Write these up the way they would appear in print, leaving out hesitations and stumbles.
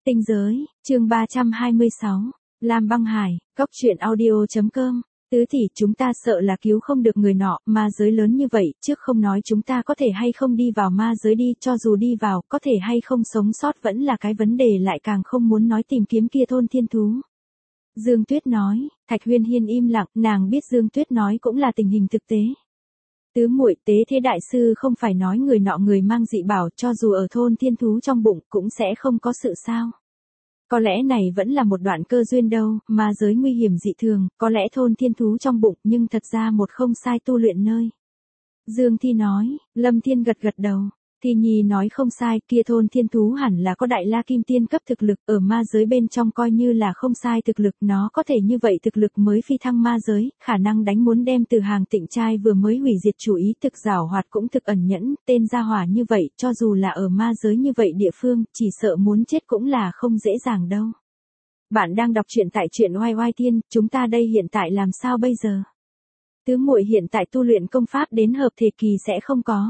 Tinh giới, chương 326, Lam Băng Hải, Cốc truyện audio.com. Tứ tỷ, chúng ta sợ là cứu không được người nọ, ma giới lớn như vậy, trước không nói chúng ta có thể hay không đi vào ma giới đi, cho dù đi vào, có thể hay không sống sót vẫn là cái vấn đề, lại càng không muốn nói tìm kiếm kia thôn thiên thú. Dương Tuyết nói. Thạch Huyên Hiên im lặng, nàng biết Dương Tuyết nói cũng là tình hình thực tế. Tứ muội, tế thế đại sư không phải nói người nọ người mang dị bảo, cho dù ở thôn thiên thú trong bụng cũng sẽ không có sự sao. Có lẽ này vẫn là một đoạn cơ duyên đâu, mà giới nguy hiểm dị thường, có lẽ thôn thiên thú trong bụng nhưng thật ra một không sai tu luyện nơi. Dương Thi nói. Lâm Thiên gật gật đầu. Thi Nhi nói không sai, kia thôn thiên thú hẳn là có đại la kim tiên cấp thực lực, ở ma giới bên trong coi như là không sai thực lực, nó có thể như vậy thực lực mới phi thăng ma giới, khả năng đánh muốn đem từ hàng tịnh trai vừa mới hủy diệt chủ ý, thực giảo hoạt cũng thực ẩn nhẫn, tên gia hỏa như vậy, cho dù là ở ma giới như vậy địa phương, chỉ sợ muốn chết cũng là không dễ dàng đâu. Bạn đang đọc truyện tại truyện Oai Oai Thiên, chúng ta đây hiện tại làm sao bây giờ? Tứ muội hiện tại tu luyện công pháp đến hợp thể kỳ sẽ không có.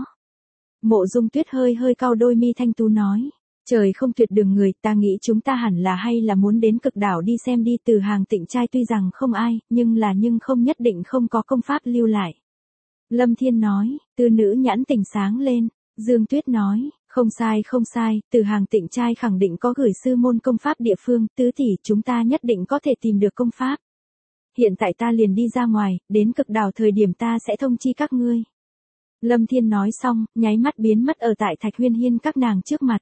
Mộ Dung Tuyết hơi hơi cau đôi mi thanh tú nói. Trời không tuyệt đường người, ta nghĩ chúng ta hẳn là hay là muốn đến cực đảo đi xem đi, từ hàng tịnh trai tuy rằng không ai, nhưng không nhất định không có công pháp lưu lại. Lâm Thiên nói. Tư nữ nhãn tỉnh sáng lên. Dương Tuyết nói. Không sai, từ hàng tịnh trai khẳng định có gửi sư môn công pháp địa phương, tứ tỷ chúng ta nhất định có thể tìm được công pháp. Hiện tại ta liền đi ra ngoài, đến cực đảo thời điểm ta sẽ thông chi các ngươi. Lâm Thiên nói xong, nháy mắt biến mất ở tại Thạch Huyên Hiên các nàng trước mặt.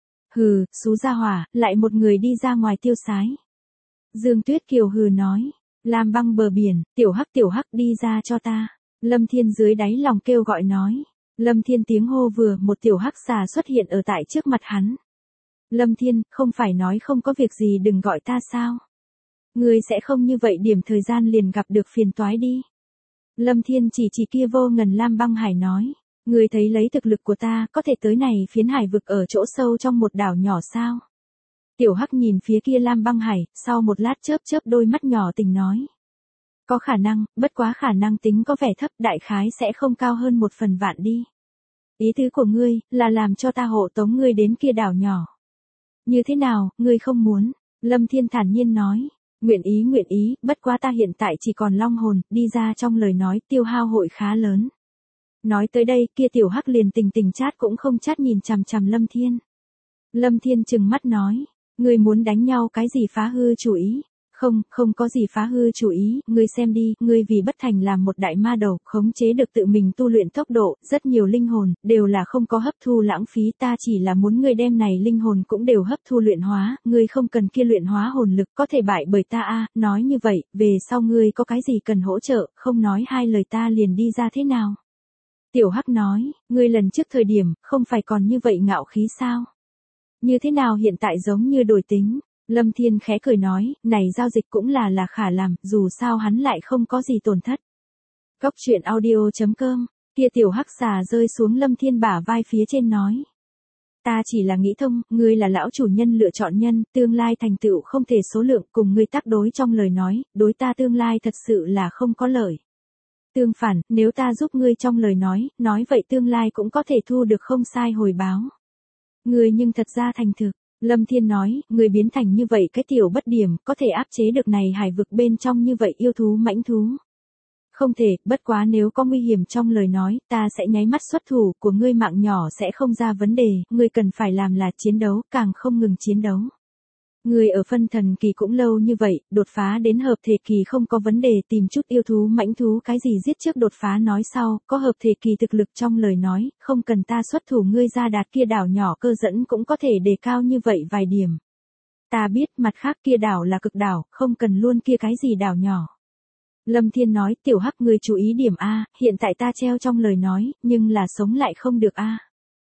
Hừ, xú gia hỏa, lại một người đi ra ngoài tiêu sái. Dương Tuyết Kiều hừ nói. Lam Băng bờ biển, tiểu hắc đi ra cho ta. Lâm Thiên dưới đáy lòng kêu gọi nói. Lâm Thiên tiếng hô vừa, một tiểu hắc xà xuất hiện ở tại trước mặt hắn. Lâm Thiên, không phải nói không có việc gì đừng gọi ta sao? Ngươi sẽ không như vậy điểm thời gian liền gặp được phiền toái đi. Lâm Thiên chỉ kia vô ngần Lam Băng Hải nói. Ngươi thấy lấy thực lực của ta, có thể tới này phiến hải vực ở chỗ sâu trong một đảo nhỏ sao? Tiểu Hắc nhìn phía kia Lam Băng Hải, sau một lát chớp đôi mắt nhỏ tình nói. Có khả năng, bất quá khả năng tính có vẻ thấp, đại khái sẽ không cao hơn 1/1000 đi. Ý tứ của ngươi, là làm cho ta hộ tống ngươi đến kia đảo nhỏ. Như thế nào, ngươi không muốn? Lâm Thiên thản nhiên nói. Nguyện ý, bất quá ta hiện tại chỉ còn long hồn, đi ra trong lời nói tiêu hao hội khá lớn. Nói tới đây, kia tiểu hắc liền tình chát cũng không chát nhìn chằm chằm Lâm Thiên. Lâm Thiên trừng mắt nói. Ngươi muốn đánh nhau cái gì phá hư chủ ý? Không có gì phá hư chủ ý, ngươi xem đi, ngươi vì bất thành làm một đại ma đầu, khống chế được tự mình tu luyện tốc độ, rất nhiều linh hồn, đều là không có hấp thu lãng phí, ta chỉ là muốn ngươi đem này linh hồn cũng đều hấp thu luyện hóa, ngươi không cần kia luyện hóa hồn lực, có thể bại bởi ta a. Nói như vậy, về sau ngươi có cái gì cần hỗ trợ, không nói hai lời ta liền đi ra thế nào? Tiểu Hắc nói, ngươi lần trước thời điểm, không phải còn như vậy ngạo khí sao? Như thế nào hiện tại giống như đổi tính? Lâm Thiên khẽ cười nói, này giao dịch cũng là khả làm, dù sao hắn lại không có gì tổn thất. Cốc truyện audio.com, kia tiểu hắc xà rơi xuống Lâm Thiên bả vai phía trên nói. Ta chỉ là nghĩ thông, ngươi là lão chủ nhân lựa chọn nhân, tương lai thành tựu không thể số lượng, cùng ngươi tác đối trong lời nói, đối ta tương lai thật sự là không có lợi. Tương phản, nếu ta giúp ngươi trong lời nói vậy tương lai cũng có thể thu được không sai hồi báo. Ngươi nhưng thật ra thành thực. Lâm Thiên nói, người biến thành như vậy cái tiểu bất điểm, có thể áp chế được này hải vực bên trong như vậy yêu thú mãnh thú. Không thể, bất quá nếu có nguy hiểm trong lời nói, ta sẽ nháy mắt xuất thủ, của ngươi mạng nhỏ sẽ không ra vấn đề, ngươi cần phải làm là chiến đấu, càng không ngừng chiến đấu. Ngươi ở phân thần kỳ cũng lâu như vậy, đột phá đến hợp thể kỳ không có vấn đề, tìm chút yêu thú mãnh thú cái gì giết trước đột phá nói sau, có hợp thể kỳ thực lực trong lời nói, không cần ta xuất thủ ngươi ra đạt kia đảo nhỏ cơ dẫn cũng có thể đề cao như vậy vài điểm. Ta biết mặt khác kia đảo là cực đảo, không cần luôn kia cái gì đảo nhỏ. Lâm Thiên nói, tiểu hắc ngươi chú ý điểm A, hiện tại ta treo trong lời nói, nhưng là sống lại không được A.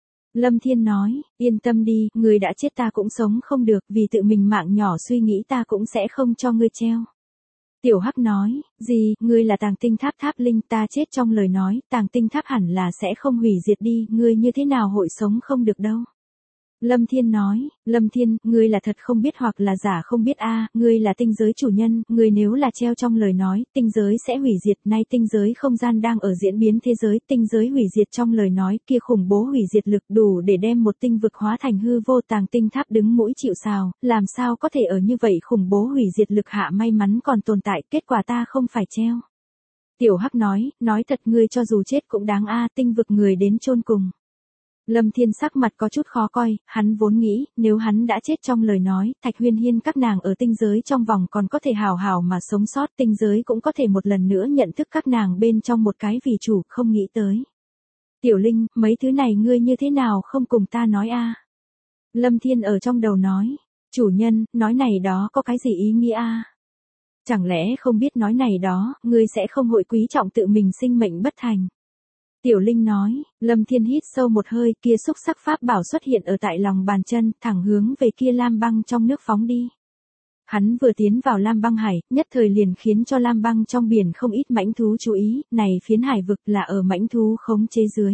Lâm Thiên nói, yên tâm đi, ngươi đã chết ta cũng sống không được, vì tự mình mạng nhỏ suy nghĩ ta cũng sẽ không cho ngươi treo. Tiểu Hắc nói, gì, ngươi là tàng tinh tháp linh, ta chết trong lời nói, tàng tinh tháp hẳn là sẽ không hủy diệt đi, ngươi như thế nào hội sống không được đâu. Lâm Thiên nói, Lâm Thiên, ngươi là thật không biết hoặc là giả không biết a, ngươi là tinh giới chủ nhân, ngươi nếu là treo trong lời nói, tinh giới sẽ hủy diệt, nay tinh giới không gian đang ở diễn biến thế giới, tinh giới hủy diệt trong lời nói, kia khủng bố hủy diệt lực đủ để đem một tinh vực hóa thành hư vô, tàng tinh tháp đứng mũi chịu sào, làm sao có thể ở như vậy khủng bố hủy diệt lực hạ may mắn còn tồn tại, kết quả ta không phải treo. Tiểu Hắc nói thật ngươi cho dù chết cũng đáng a, tinh vực người đến chôn cùng. Lâm Thiên sắc mặt có chút khó coi, hắn vốn nghĩ, nếu hắn đã chết trong lời nói, Thạch Huyên Hiên các nàng ở tinh giới trong vòng còn có thể hào hào mà sống sót, tinh giới cũng có thể một lần nữa nhận thức các nàng bên trong một cái vì chủ, không nghĩ tới. Tiểu Linh, mấy thứ này ngươi như thế nào không cùng ta nói a? Lâm Thiên ở trong đầu nói, chủ nhân, nói này đó có cái gì ý nghĩa a? Chẳng lẽ không biết nói này đó, ngươi sẽ không hội quý trọng tự mình sinh mệnh bất thành. Tiểu Linh nói, Lâm Thiên hít sâu một hơi, kia xúc sắc pháp bảo xuất hiện ở tại lòng bàn chân, thẳng hướng về kia lam băng trong nước phóng đi. Hắn vừa tiến vào lam băng hải, nhất thời liền khiến cho lam băng trong biển không ít mãnh thú chú ý, này phiến hải vực là ở mãnh thú khống chế dưới.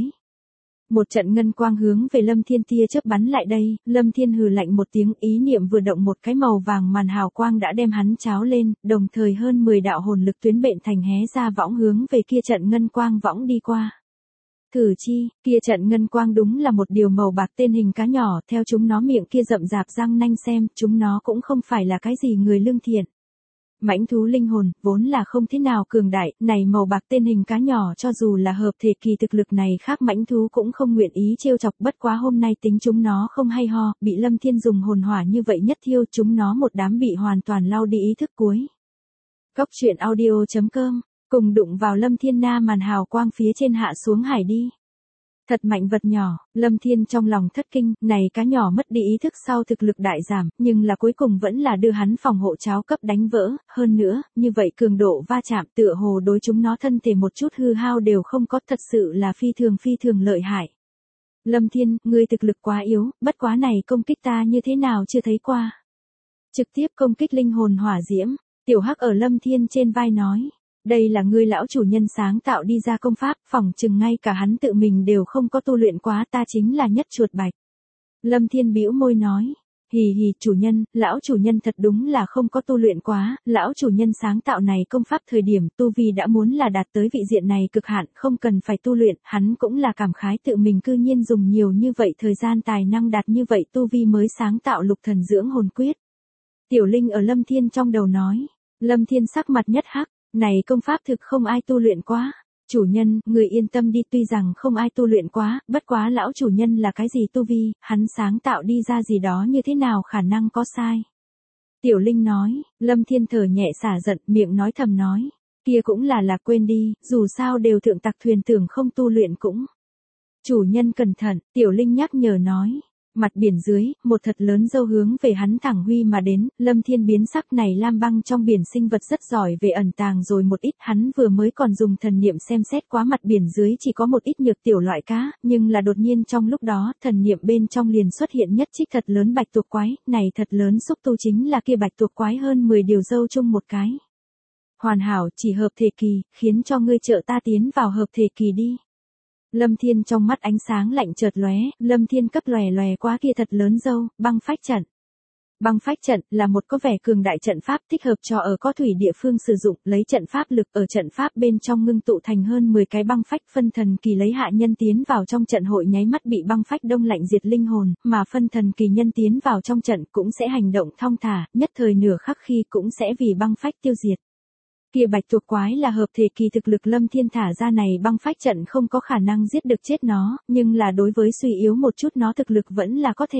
Một trận ngân quang hướng về Lâm Thiên tia chớp bắn lại đây, Lâm Thiên hừ lạnh một tiếng, ý niệm vừa động một cái màu vàng màn hào quang đã đem hắn cháo lên, đồng thời hơn 10 đạo hồn lực tuyến bện thành hé ra võng hướng về kia trận ngân quang võng đi qua. Thử chi, kia trận ngân quang đúng là một điều màu bạc tên hình cá nhỏ, theo chúng nó miệng kia rậm rạp răng nanh xem, chúng nó cũng không phải là cái gì người lương thiện. Mãnh thú linh hồn, vốn là không thế nào cường đại, này màu bạc tên hình cá nhỏ cho dù là hợp thể kỳ thực lực này khác mãnh thú cũng không nguyện ý trêu chọc, bất quá hôm nay tính chúng nó không hay ho, bị Lâm Thiên dùng hồn hỏa như vậy nhất thiêu chúng nó một đám bị hoàn toàn lau đi ý thức cuối. Cốc truyện audio.com, cùng đụng vào Lâm Thiên na màn hào quang phía trên hạ xuống hải đi. Thật mạnh vật nhỏ, Lâm Thiên trong lòng thất kinh, này cá nhỏ mất đi ý thức sau thực lực đại giảm, nhưng là cuối cùng vẫn là đưa hắn phòng hộ cháo cấp đánh vỡ, hơn nữa, như vậy cường độ va chạm tựa hồ đối chúng nó thân thể một chút hư hao đều không có, thật sự là phi thường lợi hại. Lâm Thiên, ngươi thực lực quá yếu, bất quá này công kích ta như thế nào chưa thấy qua. Trực tiếp công kích linh hồn hỏa diễm, Tiểu Hắc ở Lâm Thiên trên vai nói. Đây là ngươi lão chủ nhân sáng tạo đi ra công pháp, phỏng chừng ngay cả hắn tự mình đều không có tu luyện quá, ta chính là nhất chuột bạch. Lâm Thiên bĩu môi nói, hì hì chủ nhân, lão chủ nhân thật đúng là không có tu luyện quá, lão chủ nhân sáng tạo này công pháp thời điểm tu vi đã muốn là đạt tới vị diện này cực hạn, không cần phải tu luyện, hắn cũng là cảm khái tự mình cư nhiên dùng nhiều như vậy thời gian tài năng đạt như vậy tu vi mới sáng tạo lục thần dưỡng hồn quyết. Tiểu Linh ở Lâm Thiên trong đầu nói, Lâm Thiên sắc mặt nhất hắc. Này công pháp thực không ai tu luyện quá. Chủ nhân, người yên tâm đi, tuy rằng không ai tu luyện quá, bất quá lão chủ nhân là cái gì tu vi, hắn sáng tạo đi ra gì đó như thế nào khả năng có sai. Tiểu Linh nói, Lâm Thiên thở nhẹ xả giận, miệng nói thầm nói, kia cũng là quên đi, dù sao đều thượng tặc thuyền tưởng không tu luyện cũng. Chủ nhân cẩn thận, Tiểu Linh nhắc nhở nói. Mặt biển dưới, một thật lớn dâu hướng về hắn thẳng huy mà đến, Lâm Thiên biến sắc này lam băng trong biển sinh vật rất giỏi về ẩn tàng rồi một ít, hắn vừa mới còn dùng thần niệm xem xét quá mặt biển dưới chỉ có một ít nhược tiểu loại cá, nhưng là đột nhiên trong lúc đó, thần niệm bên trong liền xuất hiện nhất trích thật lớn bạch tuộc quái, này thật lớn xúc tu chính là kia bạch tuộc quái hơn 10 điều dâu chung một cái. Hoàn hảo, chỉ hợp thể kỳ, khiến cho ngươi trợ ta tiến vào hợp thể kỳ đi. Lâm Thiên trong mắt ánh sáng lạnh chợt lóe, Lâm Thiên cấp lòe qua kia thật lớn dâu, băng phách trận. Băng phách trận là một có vẻ cường đại trận pháp thích hợp cho ở có thủy địa phương sử dụng, lấy trận pháp lực ở trận pháp bên trong ngưng tụ thành hơn 10 cái băng phách, phân thần kỳ lấy hạ nhân tiến vào trong trận hội nháy mắt bị băng phách đông lạnh diệt linh hồn, mà phân thần kỳ nhân tiến vào trong trận cũng sẽ hành động thong thả, nhất thời nửa khắc khi cũng sẽ vì băng phách tiêu diệt. Kia bạch tuộc quái là hợp thể kỳ thực lực Lâm Thiên thả ra này băng phách trận không có khả năng giết được chết nó, nhưng là đối với suy yếu một chút nó thực lực vẫn là có thể.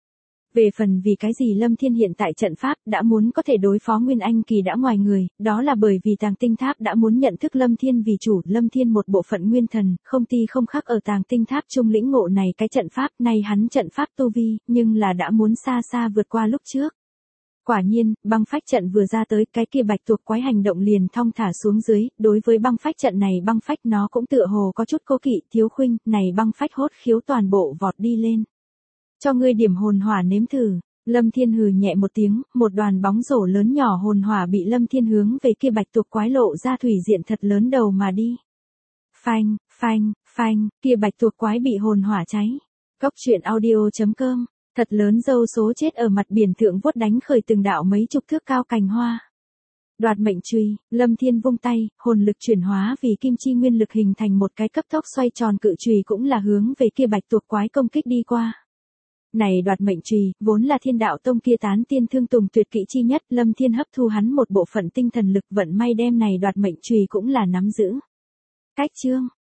Về phần vì cái gì Lâm Thiên hiện tại trận pháp đã muốn có thể đối phó Nguyên Anh kỳ đã ngoài người, đó là bởi vì tàng tinh tháp đã muốn nhận thức Lâm Thiên vì chủ, Lâm Thiên một bộ phận nguyên thần, không ti không khác ở tàng tinh tháp trung lĩnh ngộ này cái trận pháp, này hắn trận pháp tu vi, nhưng là đã muốn xa vượt qua lúc trước. Quả nhiên, băng phách trận vừa ra tới, cái kia bạch tuộc quái hành động liền thong thả xuống dưới, đối với băng phách trận này băng phách nó cũng tựa hồ có chút cố kỵ, Thiếu Khuynh, này băng phách hốt khiếu toàn bộ vọt đi lên. Cho ngươi điểm hồn hỏa nếm thử. Lâm Thiên hừ nhẹ một tiếng, một đoàn bóng rổ lớn nhỏ hồn hỏa bị Lâm Thiên hướng về kia bạch tuộc quái lộ ra thủy diện thật lớn đầu mà đi. Phanh, kia bạch tuộc quái bị hồn hỏa cháy. Cốc truyện audio.com Thật lớn dâu số chết ở mặt biển thượng vuốt đánh khởi từng đạo mấy chục thước cao cành hoa. Đoạt mệnh chùy, Lâm Thiên vung tay, hồn lực chuyển hóa vì kim chi nguyên lực hình thành một cái cấp tốc xoay tròn cự chùy cũng là hướng về kia bạch tuộc quái công kích đi qua. Này đoạt mệnh chùy, vốn là Thiên Đạo Tông kia tán tiên thương tùng tuyệt kỹ chi nhất, Lâm Thiên hấp thu hắn một bộ phận tinh thần lực, vận may đem này đoạt mệnh chùy cũng là nắm giữ. Cách chương